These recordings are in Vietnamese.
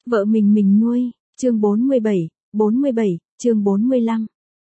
Vợ mình nuôi, chương 47, chương 45.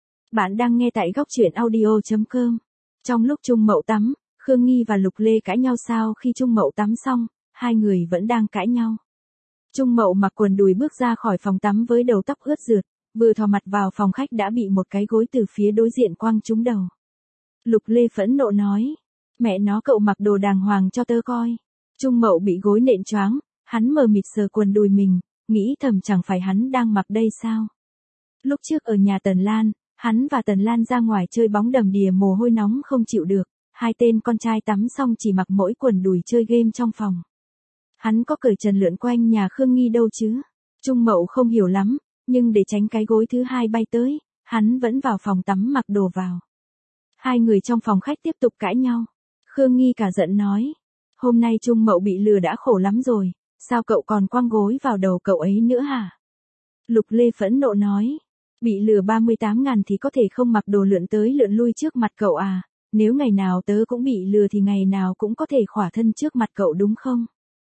Bạn đang nghe tại góc truyện audio.com. Trong lúc Trung Mậu tắm, Khương Nghi và Lục Lê cãi nhau sao khi Trung Mậu tắm xong, hai người vẫn đang cãi nhau. Trung Mậu mặc quần đùi bước ra khỏi phòng tắm với đầu tóc ướt rượt, vừa thò mặt vào phòng khách đã bị một cái gối từ phía đối diện quăng trúng đầu. Lục Lê phẫn nộ nói, mẹ nó cậu mặc đồ đàng hoàng cho tớ coi. Trung Mậu bị gối nện choáng, hắn mờ mịt sờ quần đùi mình, nghĩ thầm chẳng phải hắn đang mặc đây sao. Lúc trước ở nhà Tần Lan, hắn và Tần Lan ra ngoài chơi bóng đầm đìa mồ hôi nóng không chịu được, hai tên con trai tắm xong chỉ mặc mỗi quần đùi chơi game trong phòng. Hắn có cởi trần lượn quanh nhà Khương Nghi đâu chứ. Trung Mậu không hiểu lắm, nhưng để tránh cái gối thứ hai bay tới, hắn vẫn vào phòng tắm mặc đồ vào. Hai người trong phòng khách tiếp tục cãi nhau. Khương Nghi cả giận nói, hôm nay Trung Mậu bị lừa đã khổ lắm rồi, sao cậu còn quăng gối vào đầu cậu ấy nữa hả? Lục Lê phẫn nộ nói, bị lừa 38.000 thì có thể không mặc đồ lượn tới lượn lui trước mặt cậu à, nếu ngày nào tớ cũng bị lừa thì ngày nào cũng có thể khỏa thân trước mặt cậu đúng không?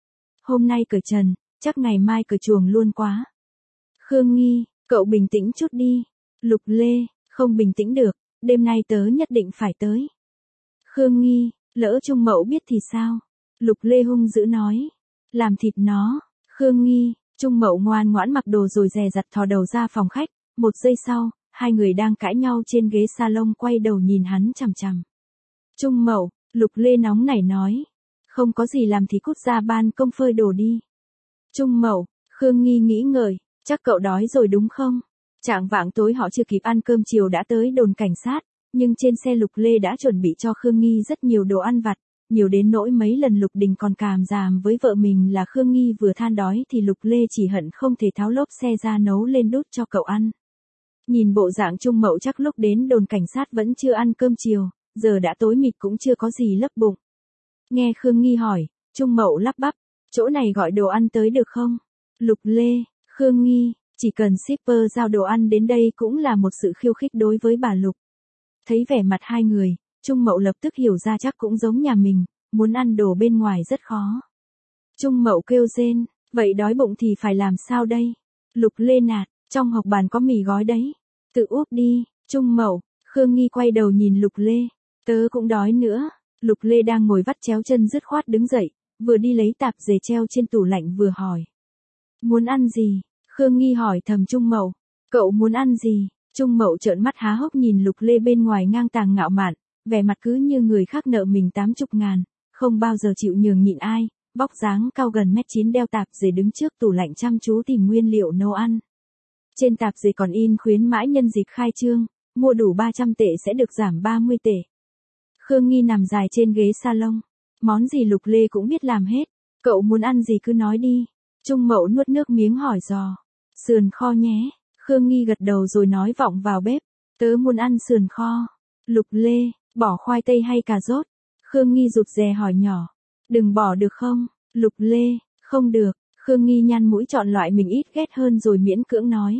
Hôm nay cởi trần, chắc ngày mai cởi chuồng luôn quá. Khương Nghi, cậu bình tĩnh chút đi. Lục Lê, không bình tĩnh được, đêm nay tớ nhất định phải tới. Khương Nghi, lỡ Trung Mậu biết thì sao? Lục Lê hung dữ nói, làm thịt nó. Khương Nghi, Trung Mậu ngoan ngoãn mặc đồ rồi dè dặt thò đầu ra phòng khách, một giây sau, hai người đang cãi nhau trên ghế salon quay đầu nhìn hắn chằm chằm. Trung Mậu, Lục Lê nóng nảy nói, không có gì làm thì cút ra ban công phơi đồ đi. Trung Mậu, Khương Nghi nghĩ ngợi, chắc cậu đói rồi đúng không? Chạng vạng tối họ chưa kịp ăn cơm chiều đã tới đồn cảnh sát, nhưng trên xe Lục Lê đã chuẩn bị cho Khương Nghi rất nhiều đồ ăn vặt, nhiều đến nỗi mấy lần Lục Đình còn càm ràm với vợ mình là Khương Nghi vừa than đói thì Lục Lê chỉ hận không thể tháo lốp xe ra nấu lên đút cho cậu ăn. Nhìn bộ dạng Trung Mậu chắc lúc đến đồn cảnh sát vẫn chưa ăn cơm chiều, giờ đã tối mịt cũng chưa có gì lấp bụng. Nghe Khương Nghi hỏi, Trung Mậu lắp bắp, chỗ này gọi đồ ăn tới được không? Lục Lê, Khương Nghi, chỉ cần shipper giao đồ ăn đến đây cũng là một sự khiêu khích đối với bà Lục. Thấy vẻ mặt hai người, Trung Mậu lập tức hiểu ra chắc cũng giống nhà mình, muốn ăn đồ bên ngoài rất khó. Trung Mậu kêu rên, vậy đói bụng thì phải làm sao đây? Lục Lê nạt, trong hộc bàn có mì gói đấy, tự úp đi. Trung Mậu, Khương Nghi quay đầu nhìn Lục Lê, tớ cũng đói nữa. Lục Lê đang ngồi vắt chéo chân dứt khoát đứng dậy, vừa đi lấy tạp dề treo trên tủ lạnh vừa hỏi. Muốn ăn gì? Khương Nghi hỏi thầm Trung Mậu, cậu muốn ăn gì? Trung Mậu trợn mắt há hốc nhìn Lục Lê bên ngoài ngang tàng ngạo mạn, vẻ mặt cứ như người khác nợ mình 80.000, không bao giờ chịu nhường nhịn ai, vóc dáng cao gần 1m9 đeo tạp dề đứng trước tủ lạnh chăm chú tìm nguyên liệu nấu ăn. Trên tạp dề còn in khuyến mãi nhân dịp khai trương, mua đủ 300 tệ sẽ được giảm 30 tệ. Khương Nghi nằm dài trên ghế salon, món gì Lục Lê cũng biết làm hết, cậu muốn ăn gì cứ nói đi. Trung Mậu nuốt nước miếng hỏi dò, sườn kho nhé. Khương Nghi gật đầu rồi nói vọng vào bếp, tớ muốn ăn sườn kho. Lục Lê, bỏ khoai tây hay cà rốt? Khương Nghi rụt rè hỏi nhỏ, đừng bỏ được không? Lục Lê, không được. Khương Nghi nhăn mũi chọn loại mình ít ghét hơn rồi miễn cưỡng nói.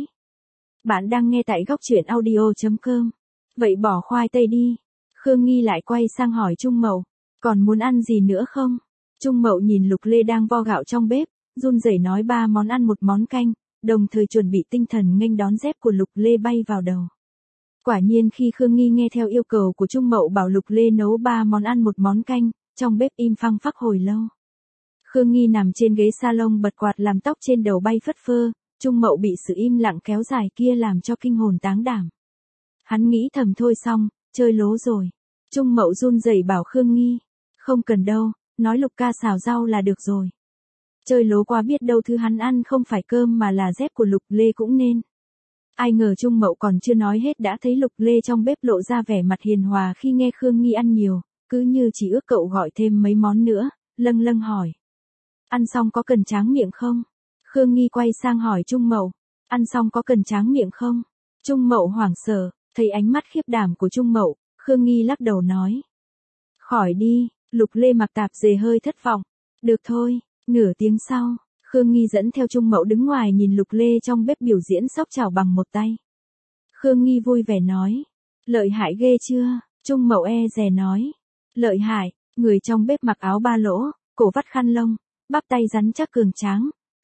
Bạn đang nghe tại góc truyện audio.com. Vậy bỏ khoai tây đi. Khương Nghi lại quay sang hỏi Trung Mậu, còn muốn ăn gì nữa không? Trung Mậu nhìn Lục Lê đang vo gạo trong bếp, run rẩy nói 3 món ăn một món canh, đồng thời chuẩn bị tinh thần nghênh đón dép của Lục Lê bay vào đầu. Quả nhiên khi Khương Nghi nghe theo yêu cầu của Trung Mậu bảo Lục Lê nấu 3 món ăn một món canh, trong bếp im phăng phắc hồi lâu. Khương Nghi nằm trên ghế salon bật quạt làm tóc trên đầu bay phất phơ, Trung Mậu bị sự im lặng kéo dài kia làm cho kinh hồn táng đảm. Hắn nghĩ thầm thôi xong, chơi lố rồi. Trung Mậu run rẩy bảo Khương Nghi, không cần đâu, nói Lục ca xào rau là được rồi. Chơi lố quá biết đâu thứ hắn ăn không phải cơm mà là dép của Lục Lê cũng nên. Ai ngờ Trung Mậu còn chưa nói hết đã thấy Lục Lê trong bếp lộ ra vẻ mặt hiền hòa khi nghe Khương Nghi ăn nhiều, cứ như chỉ ước cậu gọi thêm mấy món nữa, lâng lâng hỏi. Ăn xong có cần tráng miệng không? Khương Nghi quay sang hỏi Trung Mậu, ăn xong có cần tráng miệng không? Trung Mậu hoảng sợ, thấy ánh mắt khiếp đảm của Trung Mậu, Khương Nghi lắc đầu nói. Khỏi đi. Lục Lê mặc tạp dề hơi thất vọng. Được thôi. Nửa tiếng sau, Khương Nghi dẫn theo Trung Mậu đứng ngoài nhìn Lục Lê trong bếp biểu diễn sóc chảo bằng một tay. Khương Nghi vui vẻ nói, lợi hại ghê chưa? Trung Mậu e dè nói, lợi hại. Người trong bếp mặc áo ba lỗ, cổ vắt khăn lông, bắp tay rắn chắc cường tráng,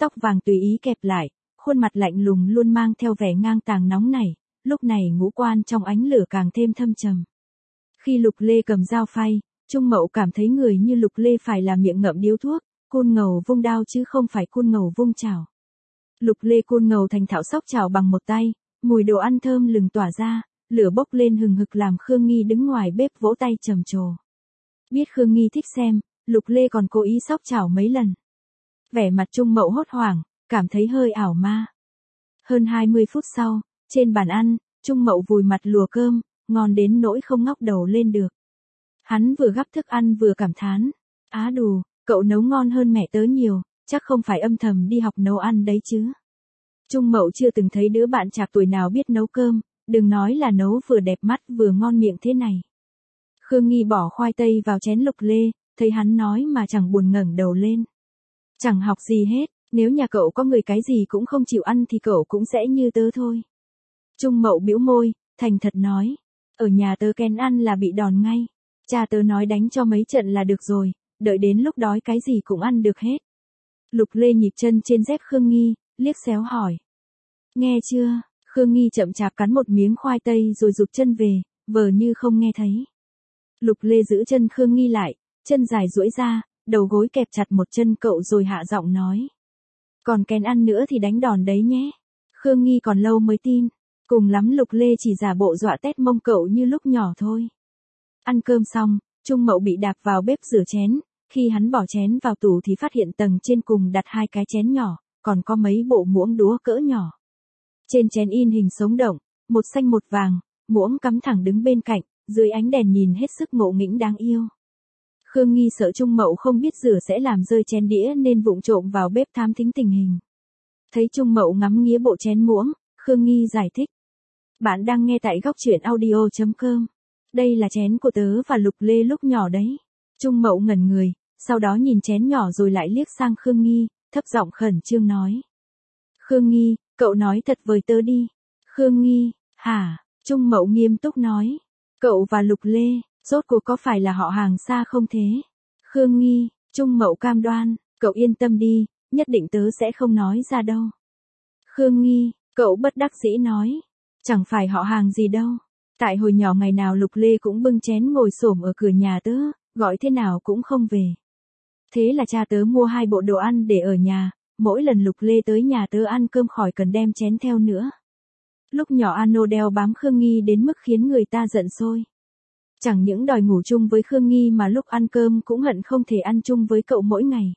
tóc vàng tùy ý kẹp lại, khuôn mặt lạnh lùng luôn mang theo vẻ ngang tàng nóng nảy, lúc này ngũ quan trong ánh lửa càng thêm thâm trầm. Khi Lục Lê cầm dao phay, Trung Mậu cảm thấy người như Lục Lê phải là miệng ngậm điếu thuốc, côn ngầu vung đao chứ không phải côn ngầu vung chảo. Lục Lê côn ngầu thành thạo xóc chảo bằng một tay, mùi đồ ăn thơm lừng tỏa ra, lửa bốc lên hừng hực làm Khương Nghi đứng ngoài bếp vỗ tay trầm trồ. Biết Khương Nghi thích xem, Lục Lê còn cố ý xóc chảo mấy lần. Vẻ mặt Trung Mậu hốt hoảng, cảm thấy hơi ảo ma. Hơn 20 phút sau, trên bàn ăn, Trung Mậu vùi mặt lùa cơm, ngon đến nỗi không ngóc đầu lên được. Hắn vừa gắp thức ăn vừa cảm thán, á đù, cậu nấu ngon hơn mẹ tớ nhiều, chắc không phải âm thầm đi học nấu ăn đấy chứ. Trung Mậu chưa từng thấy đứa bạn trạc tuổi nào biết nấu cơm, đừng nói là nấu vừa đẹp mắt vừa ngon miệng thế này. Khương Nghi bỏ khoai tây vào chén Lục Lê, thấy hắn nói mà chẳng buồn ngẩng đầu lên. Chẳng học gì hết, nếu nhà cậu có người cái gì cũng không chịu ăn thì cậu cũng sẽ như tớ thôi. Trung Mậu bĩu môi, thành thật nói, ở nhà tớ kén ăn là bị đòn ngay. Cha tớ nói đánh cho mấy trận là được rồi, đợi đến lúc đói cái gì cũng ăn được hết. Lục Lê nhịp chân trên dép Khương Nghi, liếc xéo hỏi. Nghe chưa? Khương Nghi chậm chạp cắn một miếng khoai tây rồi rụt chân về, vờ như không nghe thấy. Lục Lê giữ chân Khương Nghi lại, chân dài duỗi ra, đầu gối kẹp chặt một chân cậu rồi hạ giọng nói. Còn kén ăn nữa thì đánh đòn đấy nhé. Khương Nghi còn lâu mới tin, cùng lắm Lục Lê chỉ giả bộ dọa tét mông cậu như lúc nhỏ thôi. Ăn cơm xong, Trung Mậu bị đạp vào bếp rửa chén, khi hắn bỏ chén vào tủ thì phát hiện tầng trên cùng đặt 2 cái chén nhỏ, còn có mấy bộ muỗng đũa cỡ nhỏ. Trên chén in hình sống động, một xanh một vàng, muỗng cắm thẳng đứng bên cạnh, dưới ánh đèn nhìn hết sức ngộ nghĩnh đáng yêu. Khương Nghi sợ Trung Mậu không biết rửa sẽ làm rơi chén đĩa nên vụng trộm vào bếp thám thính tình hình. Thấy Trung Mậu ngắm nghía bộ chén muỗng, Khương Nghi giải thích. Bạn đang nghe tại góc truyện audio.com. Đây là chén của tớ và Lục Lê lúc nhỏ đấy. Trung Mậu ngẩn người, sau đó nhìn chén nhỏ rồi lại liếc sang Khương Nghi, thấp giọng khẩn trương nói. Khương Nghi, cậu nói thật với tớ đi. Khương Nghi, hả? Trung Mậu nghiêm túc nói. Cậu và Lục Lê, rốt cuộc có phải là họ hàng xa không thế? Khương Nghi, Trung Mậu cam đoan, cậu yên tâm đi, nhất định tớ sẽ không nói ra đâu. Khương Nghi, cậu bất đắc dĩ nói. Chẳng phải họ hàng gì đâu. Tại hồi nhỏ ngày nào Lục Lê cũng bưng chén ngồi xổm ở cửa nhà tớ, gọi thế nào cũng không về. Thế là cha tớ mua 2 bộ đồ ăn để ở nhà, mỗi lần Lục Lê tới nhà tớ ăn cơm khỏi cần đem chén theo nữa. Lúc nhỏ Ano đeo bám Khương Nghi đến mức khiến người ta giận sôi. Chẳng những đòi ngủ chung với Khương Nghi mà lúc ăn cơm cũng hận không thể ăn chung với cậu mỗi ngày.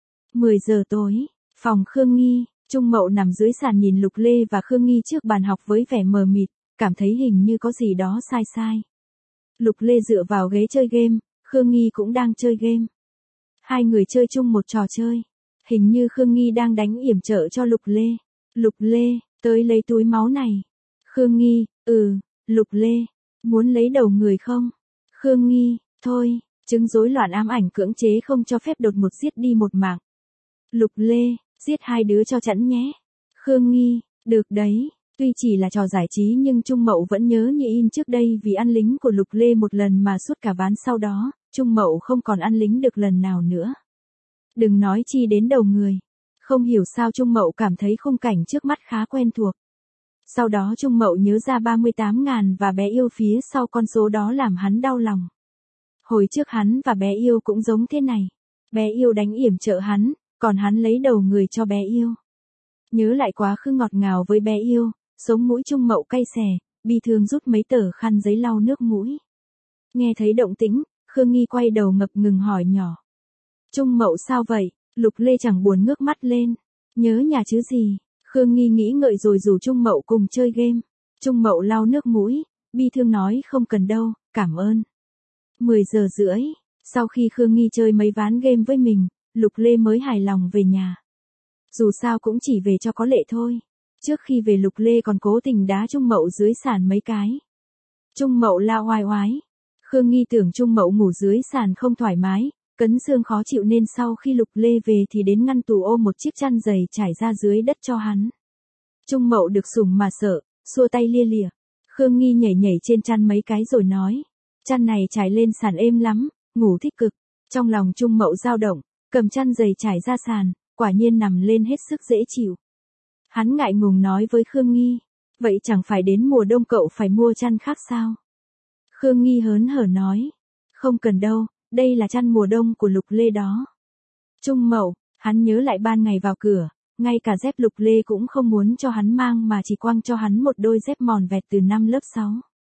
10 giờ tối, phòng Khương Nghi, Trung Mậu nằm dưới sàn nhìn Lục Lê và Khương Nghi trước bàn học với vẻ mờ mịt, cảm thấy hình như có gì đó sai sai. Lục Lê dựa vào ghế chơi game, Khương Nghi cũng đang chơi game. Hai người chơi chung một trò chơi. Hình như Khương Nghi đang đánh yểm trợ cho Lục Lê. Lục Lê, tới lấy túi máu này. Khương Nghi, Lục Lê, muốn lấy đầu người không? Khương Nghi, thôi, chứng rối loạn ám ảnh cưỡng chế không cho phép đột ngột giết đi một mạng. Lục Lê, giết 2 đứa cho chẵn nhé. Khương Nghi, được đấy. Tuy chỉ là trò giải trí nhưng Trung Mậu vẫn nhớ như in trước đây vì ăn lính của Lục Lê một lần mà suốt cả ván sau đó, Trung Mậu không còn ăn lính được lần nào nữa. Đừng nói chi đến đầu người. Không hiểu sao Trung Mậu cảm thấy khung cảnh trước mắt khá quen thuộc. Sau đó Trung Mậu nhớ ra 38.000 và bé yêu phía sau con số đó làm hắn đau lòng. Hồi trước hắn và bé yêu cũng giống thế này. Bé yêu đánh yểm trợ hắn, còn hắn lấy đầu người cho bé yêu. Nhớ lại quá khứ ngọt ngào với bé yêu, sống mũi Trung Mậu cay xè, bi thương rút mấy tờ khăn giấy lau nước mũi. Nghe thấy động tĩnh, Khương Nghi quay đầu ngập ngừng hỏi nhỏ. Trung Mậu sao vậy? Lục Lê chẳng buồn ngước mắt lên. Nhớ nhà chứ gì? Khương Nghi nghĩ ngợi rồi rủ Trung Mậu cùng chơi game. Trung Mậu lau nước mũi, bi thương nói không cần đâu, cảm ơn. 10 giờ rưỡi, sau khi Khương Nghi chơi mấy ván game với mình, Lục Lê mới hài lòng về nhà. Dù sao cũng chỉ về cho có lệ thôi. Trước khi về Lục Lê còn cố tình đá Trung Mậu dưới sàn mấy cái. Trung Mậu la oai oái. Khương Nghi tưởng Trung Mậu ngủ dưới sàn không thoải mái, cấn xương khó chịu nên sau khi Lục Lê về thì đến ngăn tủ ôm một chiếc chăn dày trải ra dưới đất cho hắn. Trung Mậu được sủng mà sợ, xua tay lia lịa. Khương Nghi nhảy nhảy trên chăn mấy cái rồi nói. Chăn này trải lên sàn êm lắm, ngủ thích cực. Trong lòng Trung Mậu dao động, cầm chăn dày trải ra sàn, quả nhiên nằm lên hết sức dễ chịu. Hắn ngại ngùng nói với Khương Nghi, vậy chẳng phải đến mùa đông cậu phải mua chăn khác sao? Khương Nghi hớn hở nói, không cần đâu, đây là chăn mùa đông của Lục Lê đó. Trung Mậu, hắn nhớ lại ban ngày vào cửa, ngay cả dép Lục Lê cũng không muốn cho hắn mang mà chỉ quăng cho hắn một đôi dép mòn vẹt từ năm lớp 6.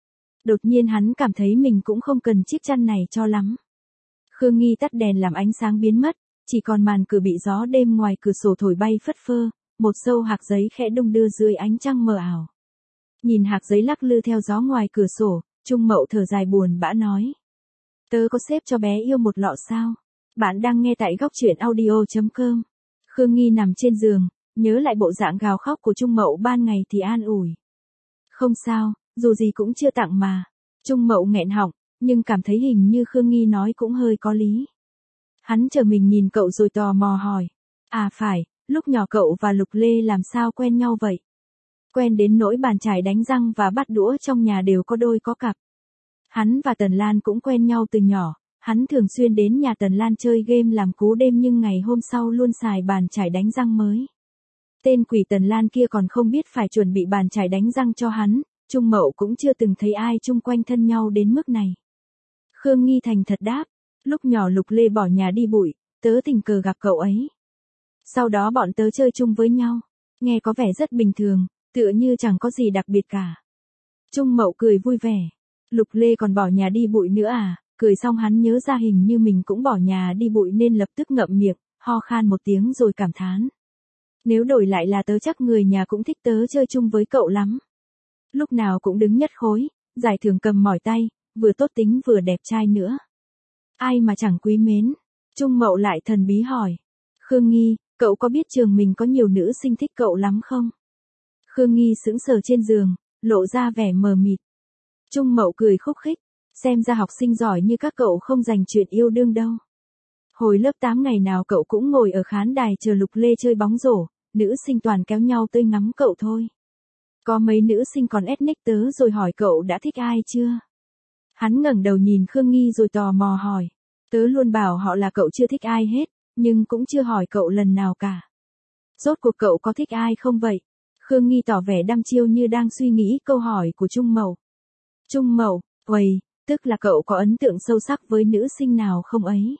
Đột nhiên hắn cảm thấy mình cũng không cần chiếc chăn này cho lắm. Khương Nghi tắt đèn làm ánh sáng biến mất, chỉ còn màn cửa bị gió đêm ngoài cửa sổ thổi bay phất phơ, một sâu hạc giấy khẽ đung đưa dưới ánh trăng mờ ảo. Nhìn hạc giấy lắc lư theo gió ngoài cửa sổ, Trung Mậu thở dài buồn bã nói. Tớ có xếp cho bé yêu một lọ sao? Bạn đang nghe tại góc truyện audio.com. Khương Nghi nằm trên giường, nhớ lại bộ dạng gào khóc của Trung Mậu ban ngày thì an ủi. Không sao, dù gì cũng chưa tặng mà. Trung Mậu nghẹn họng, nhưng cảm thấy hình như Khương Nghi nói cũng hơi có lý. Hắn chờ mình nhìn cậu rồi tò mò hỏi. À phải, lúc nhỏ cậu và Lục Lê làm sao quen nhau vậy? Quen đến nỗi bàn chải đánh răng và bát đũa trong nhà đều có đôi có cặp. Hắn và Tần Lan cũng quen nhau từ nhỏ, hắn thường xuyên đến nhà Tần Lan chơi game làm cú đêm nhưng ngày hôm sau luôn xài bàn chải đánh răng mới. Tên quỷ Tần Lan kia còn không biết phải chuẩn bị bàn chải đánh răng cho hắn, Trung Mậu cũng chưa từng thấy ai chung quanh thân nhau đến mức này. Khương Nghi thành thật đáp, lúc nhỏ Lục Lê bỏ nhà đi bụi, tớ tình cờ gặp cậu ấy. Sau đó bọn tớ chơi chung với nhau, nghe có vẻ rất bình thường, tựa như chẳng có gì đặc biệt cả. Trung Mậu cười vui vẻ, Lục Lê còn bỏ nhà đi bụi nữa à? Cười xong hắn nhớ ra hình như mình cũng bỏ nhà đi bụi nên lập tức ngậm miệng, ho khan một tiếng rồi cảm thán. Nếu đổi lại là tớ chắc người nhà cũng thích tớ chơi chung với cậu lắm. Lúc nào cũng đứng nhất khối, giải thưởng cầm mỏi tay, vừa tốt tính vừa đẹp trai nữa. Ai mà chẳng quý mến. Trung Mậu lại thần bí hỏi. Khương Nghi, cậu có biết trường mình có nhiều nữ sinh thích cậu lắm không? Khương Nghi sững sờ trên giường, lộ ra vẻ mờ mịt. Trung Mậu cười khúc khích. Xem ra học sinh giỏi như các cậu không dành chuyện yêu đương đâu. Hồi lớp 8 ngày nào cậu cũng ngồi ở khán đài chờ Lục Lê chơi bóng rổ, nữ sinh toàn kéo nhau tới ngắm cậu thôi. Có mấy nữ sinh còn ethnic tớ rồi hỏi cậu đã thích ai chưa? Hắn ngẩng đầu nhìn Khương Nghi rồi tò mò hỏi. Tớ luôn bảo họ là cậu chưa thích ai hết, nhưng cũng chưa hỏi cậu lần nào cả. Rốt cuộc cậu có thích ai không vậy? Khương Nghi tỏ vẻ đăm chiêu như đang suy nghĩ câu hỏi của Trung Mậu. Trung Mậu, uầy, tức là cậu có ấn tượng sâu sắc với nữ sinh nào không ấy?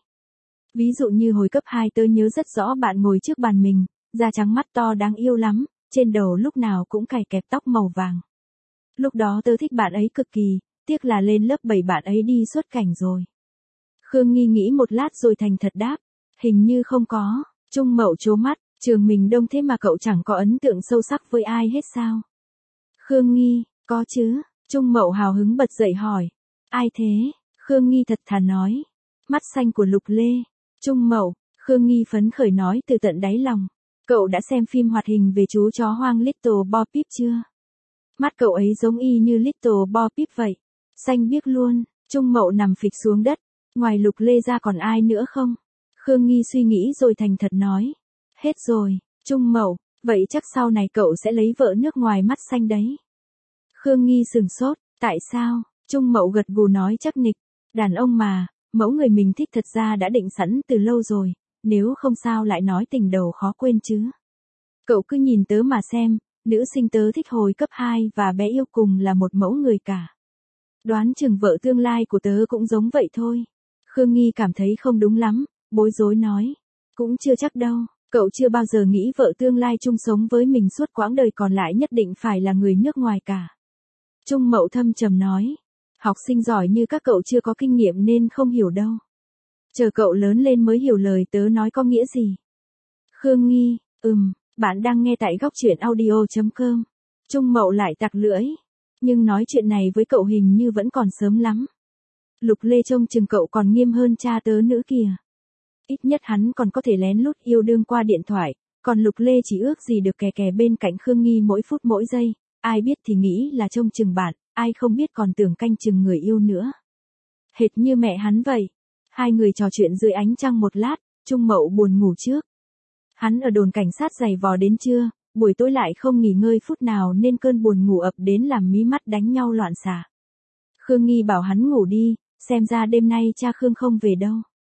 Ví dụ như hồi cấp 2 tớ nhớ rất rõ bạn ngồi trước bàn mình, da trắng mắt to đáng yêu lắm, trên đầu lúc nào cũng cài kẹp tóc màu vàng. Lúc đó tớ thích bạn ấy cực kỳ, tiếc là lên lớp 7 bạn ấy đi xuất cảnh rồi. Khương Nghi nghĩ một lát rồi thành thật đáp, hình như không có. Trung Mậu trố mắt, trường mình đông thế mà cậu chẳng có ấn tượng sâu sắc với ai hết sao? Khương Nghi, có chứ. Trung Mậu hào hứng bật dậy hỏi. Ai thế? Khương Nghi thật thà nói. Mắt xanh của Lục Lê. Trung Mậu, Khương Nghi phấn khởi nói từ tận đáy lòng. Cậu đã xem phim hoạt hình về chú chó hoang Little Bo Peep chưa? Mắt cậu ấy giống y như Little Bo Peep vậy. Xanh biếc luôn. Trung Mậu nằm phịch xuống đất. Ngoài Lục Lê ra còn ai nữa không? Khương Nghi suy nghĩ rồi thành thật nói. Hết rồi. Trung Mậu, vậy chắc sau này cậu sẽ lấy vợ nước ngoài mắt xanh đấy. Khương Nghi sửng sốt. Tại sao? Trung Mậu gật gù nói chắc nịch. Đàn ông mà, mẫu người mình thích thật ra đã định sẵn từ lâu rồi, nếu không sao lại nói tình đầu khó quên chứ. Cậu cứ nhìn tớ mà xem, nữ sinh tớ thích hồi cấp 2 và bé yêu cùng là một mẫu người cả. Đoán chừng vợ tương lai của tớ cũng giống vậy thôi. Khương Nghi cảm thấy không đúng lắm, bối rối nói. Cũng chưa chắc đâu, cậu chưa bao giờ nghĩ vợ tương lai chung sống với mình suốt quãng đời còn lại nhất định phải là người nước ngoài cả. Trung Mậu thâm trầm nói. Học sinh giỏi như các cậu chưa có kinh nghiệm nên không hiểu đâu. Chờ cậu lớn lên mới hiểu lời tớ nói có nghĩa gì. Khương Nghi, bạn đang nghe tại góc truyện audio.com. Trung Mậu lại tặc lưỡi. Nhưng nói chuyện này với cậu hình như vẫn còn sớm lắm. Lục Lê trông chừng cậu còn nghiêm hơn cha tớ nữa kìa. Ít nhất hắn còn có thể lén lút yêu đương qua điện thoại, còn Lục Lê chỉ ước gì được kè kè bên cạnh Khương Nghi mỗi phút mỗi giây, ai biết thì nghĩ là trông chừng bạn, ai không biết còn tưởng canh chừng người yêu nữa. Hệt như mẹ hắn vậy. Hai người trò chuyện dưới ánh trăng một lát, Trung Mậu buồn ngủ trước. Hắn ở đồn cảnh sát giày vò đến trưa, buổi tối lại không nghỉ ngơi phút nào nên cơn buồn ngủ ập đến làm mí mắt đánh nhau loạn xạ. Khương Nghi bảo hắn ngủ đi, xem ra đêm nay cha Khương không về đâu.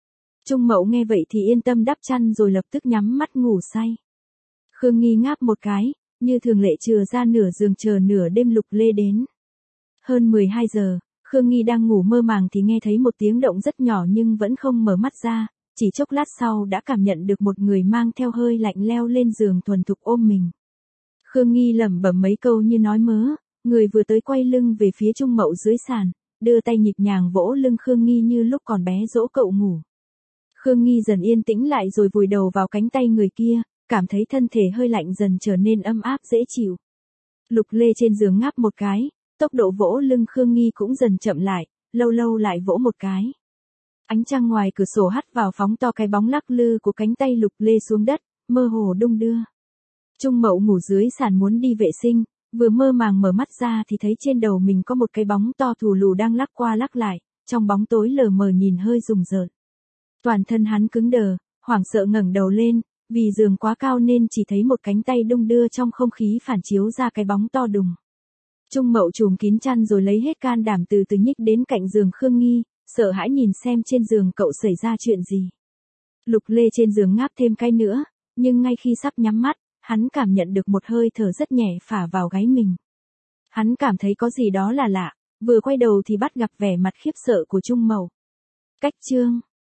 Trung Mậu nghe vậy thì yên tâm đắp chăn rồi lập tức nhắm mắt ngủ say. Khương Nghi ngáp một cái, như thường lệ chừa ra nửa giường chờ nửa đêm Lục Lê đến. Hơn 12 giờ, Khương Nghi đang ngủ mơ màng thì nghe thấy một tiếng động rất nhỏ nhưng vẫn không mở mắt ra, chỉ chốc lát sau đã cảm nhận được một người mang theo hơi lạnh leo lên giường thuần thục ôm mình. Khương Nghi lẩm bẩm mấy câu như nói mớ, người vừa tới quay lưng về phía Trung Mậu dưới sàn, đưa tay nhịp nhàng vỗ lưng Khương Nghi như lúc còn bé dỗ cậu ngủ. Khương Nghi dần yên tĩnh lại rồi vùi đầu vào cánh tay người kia, cảm thấy thân thể hơi lạnh dần trở nên ấm áp dễ chịu. Lục Lê trên giường ngáp một cái, tốc độ vỗ lưng Khương Nghi cũng dần chậm lại, lâu lâu lại vỗ một cái. Ánh trăng ngoài cửa sổ hắt vào phóng to cái bóng lắc lư của cánh tay Lục Lê xuống đất, mơ hồ đung đưa. Trung Mậu ngủ dưới sàn muốn đi vệ sinh, vừa mơ màng mở mắt ra thì thấy trên đầu mình có một cái bóng to thù lù đang lắc qua lắc lại, trong bóng tối lờ mờ nhìn hơi rùng rợn. Toàn thân hắn cứng đờ, hoảng sợ ngẩng đầu lên, vì giường quá cao nên chỉ thấy một cánh tay đung đưa trong không khí phản chiếu ra cái bóng to đùng. Trung Mậu trùm kín chăn rồi lấy hết can đảm từ từ nhích đến cạnh giường Khương Nghi, sợ hãi nhìn xem trên giường cậu xảy ra chuyện gì. Lục Lê trên giường ngáp thêm cái nữa, nhưng ngay khi sắp nhắm mắt, hắn cảm nhận được một hơi thở rất nhẹ phả vào gáy mình. Hắn cảm thấy có gì đó là lạ, vừa quay đầu thì bắt gặp vẻ mặt khiếp sợ của Trung Mậu. Cách chương